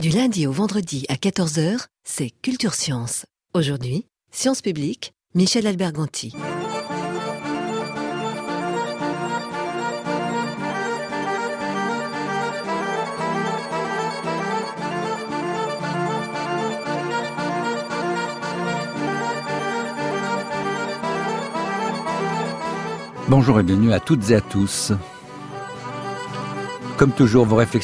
Du lundi au vendredi à 14 h, c'est Culture Science. Aujourd'hui, Sciences publiques, Michel Alberganti. Bonjour et bienvenue à toutes et à tous. Comme toujours, vos réflexions